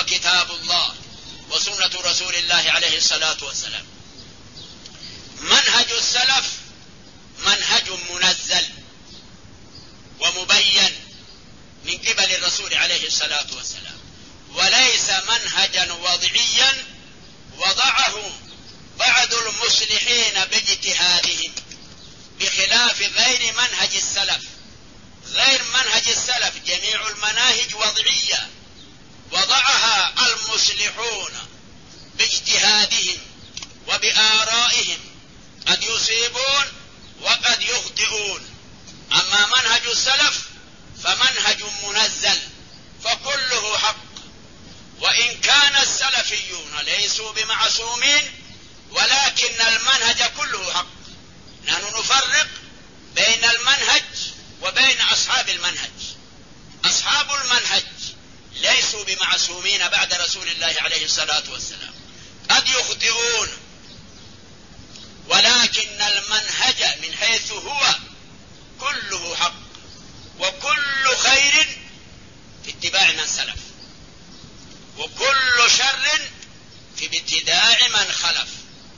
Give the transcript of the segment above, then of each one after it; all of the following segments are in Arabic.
كتاب الله وسنة رسول الله عليه الصلاة والسلام. منهج السلف منهج منزل ومبين من قبل الرسول عليه الصلاة والسلام، وليس منهجا وضعيا وضعه بعض المصلحين باجتهادهم، بخلاف غير منهج السلف. غير منهج السلف جميع المناهج وضعية وضعها المصلحون باجتهادهم وبآرائهم، قد يصيبون وقد يخطئون. أما منهج السلف فمنهج منزل فكله حق، وإن كان السلفيون ليسوا بمعصومين ولكن المنهج كله حق. نحن نفرق بين المنهج وبين أصحاب المنهج. أصحاب المنهج ليسوا بمعصومين بعد رسول الله عليه الصلاة والسلام، قد يخطئون، ولكن المنهج من حيث هو كله حق، وكل خير في اتباع من سلف، وكل شر في ابتداع من خلف.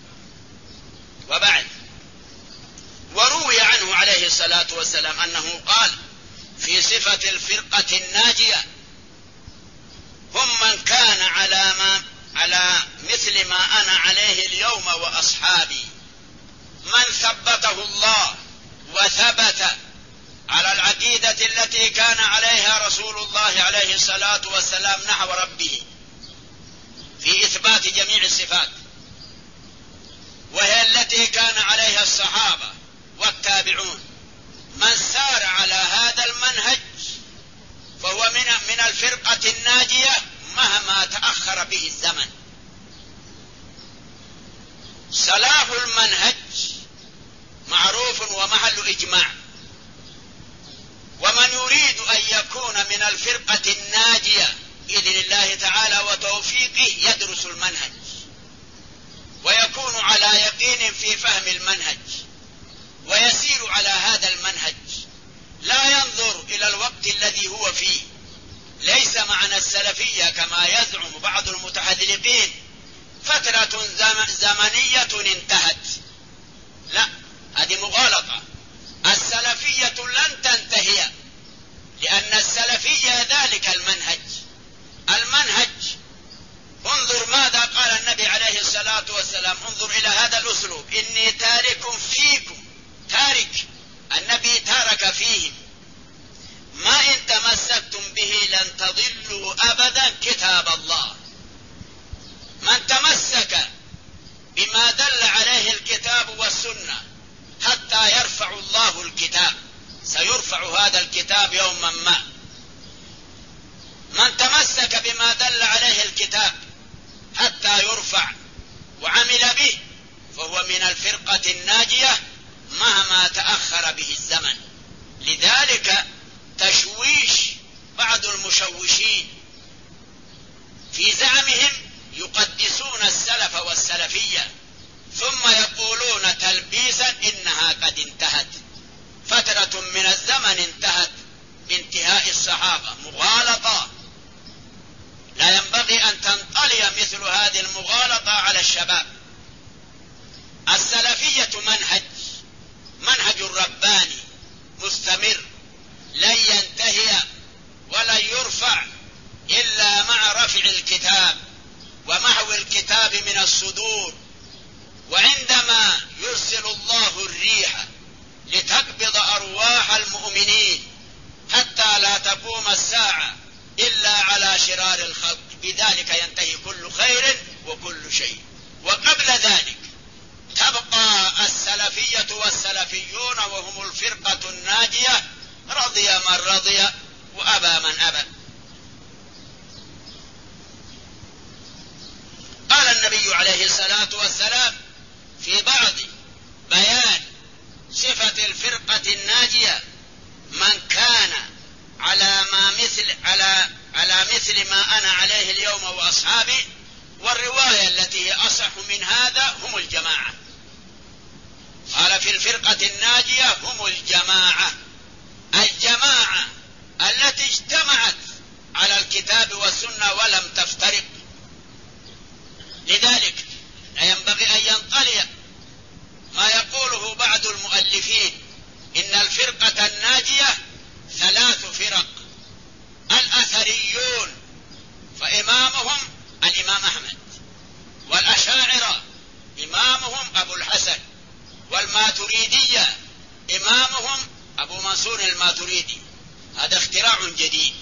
وبعد، وروي عنه عليه الصلاة والسلام أنه قال في صفة الفرقة الناجية: هم من كان على مثل ما أنا عليه اليوم وأصحابي، من ثبته الله وثبت على العقيدة التي كان عليها رسول الله عليه الصلاة والسلام نحو ربه في إثبات جميع الصفات، وهي التي كان عليها الصحابة والتابعون. من سار على هذا المنهج فهو من الفرقة الناجية مهما تأخر به الزمن. صلاح المنهج معروف ومحل إجماع، ومن يريد أن يكون من الفرقة الناجية بإذن الله تعالى وتوفيقه يدرس المنهج ويكون على يقين في فهم المنهج ويسير على هذا المنهج، لا ينظر إلى الوقت الذي هو فيه. ليس معنى السلفية كما يزعم بعض المتحذلقين فترة زمنية انتهت، لا، هذه مغالطة. السلفية لن تنتهي، لأن السلفية ذلك المنهج. انظر ماذا قال النبي عليه الصلاة والسلام، انظر إلى هذا الأسلوب: إني تارك فيكم، تارك، النبي تارك فيهم ما إن تمسكتم به لن تضلوا أبدا كتاب الله. من تمسك بما دل عليه الكتاب والسنة حتى يرفع الله الكتاب، سيرفع هذا الكتاب يوما ما. من تمسك بما دل عليه الكتاب حتى يرفع وعمل به فهو من الفرقة الناجية مهما تأخر به الزمن. لذلك تشويش بعض المشوشين في زعمهم يقدسون السلف والسلفية ثم يقولون تلبيسا إنها قد انتهت، فترة من الزمن انتهت بانتهاء الصحابة. مغالطة، لا ينبغي أن تنطلي مثل هذه المغالطة على الشباب. السلفية منهج رباني مستمر لن ينتهي ولن يرفع إلا مع رفع الكتاب ومحو الكتاب من الصدور. وعندما يرسل الله الريح لتقبض أرواح المؤمنين حتى لا تقوم الساعة إلا على شرار الخلق، بذلك ينتهي كل خير وكل شيء. وقبل ذلك تبقى السلفية والسلفيون وهم الفرقة الناجية، رضي من رضي وأبى من أبى. قال النبي عليه الصلاة والسلام في بعض بيان صفة الفرقة الناجية: من كان على مثل ما أنا عليه اليوم وأصحابي. والرواية التي هي أصح من هذا هم الجماعة. قال في الفرقة الناجية هم الجماعة، الجماعة التي اجتمعت على الكتاب والسنة ولم تفترق. لذلك لا ينبغي أن ينطلي ما يقوله بعض المؤلفين إن الفرقة الناجية 3 فرق: الأثريون فإمامهم الإمام أحمد، والأشاعرة إمامهم أبو الحسن، والماتريدية إمامهم أبو منصور الماتريدي. هذا اختراع جديد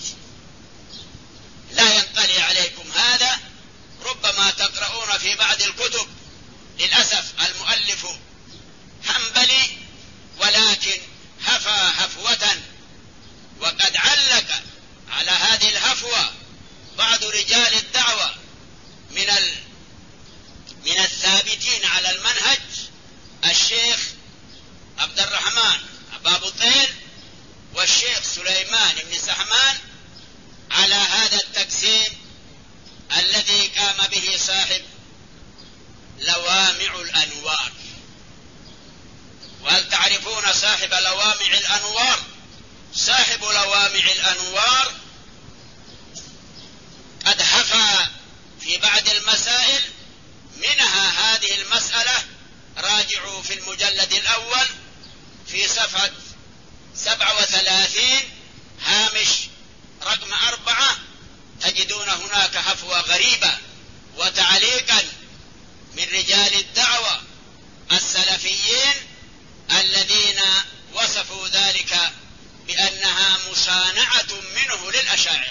لا ينطلي عليكم هذا، ربما تقرؤون في بعض الكتب. للأسف المؤلف حنبلي ولكن هفى هفوة، وقد علق على هذه الهفوة بعض رجال الدعوة من الثابتين على المنهج، الشيخ عبد الرحمن أبا طيل والشيخ سليمان بن سحمان، على هذا التقسيم الذي قام به صاحب لوامع الأنوار. وهل تعرفون صاحب لوامع الأنوار؟ صاحب لوامع الأنوار قد هفى في بعض المسائل، منها هذه المسألة. راجعوا في المجلد الأول في صفحة 37 هامش رقم 4 تجدون هناك هفوة غريبة وتعليقا من رجال الدعوة السلفيين الذين وصفوا ذلك بأنها مصانعة منه للأشاعرة.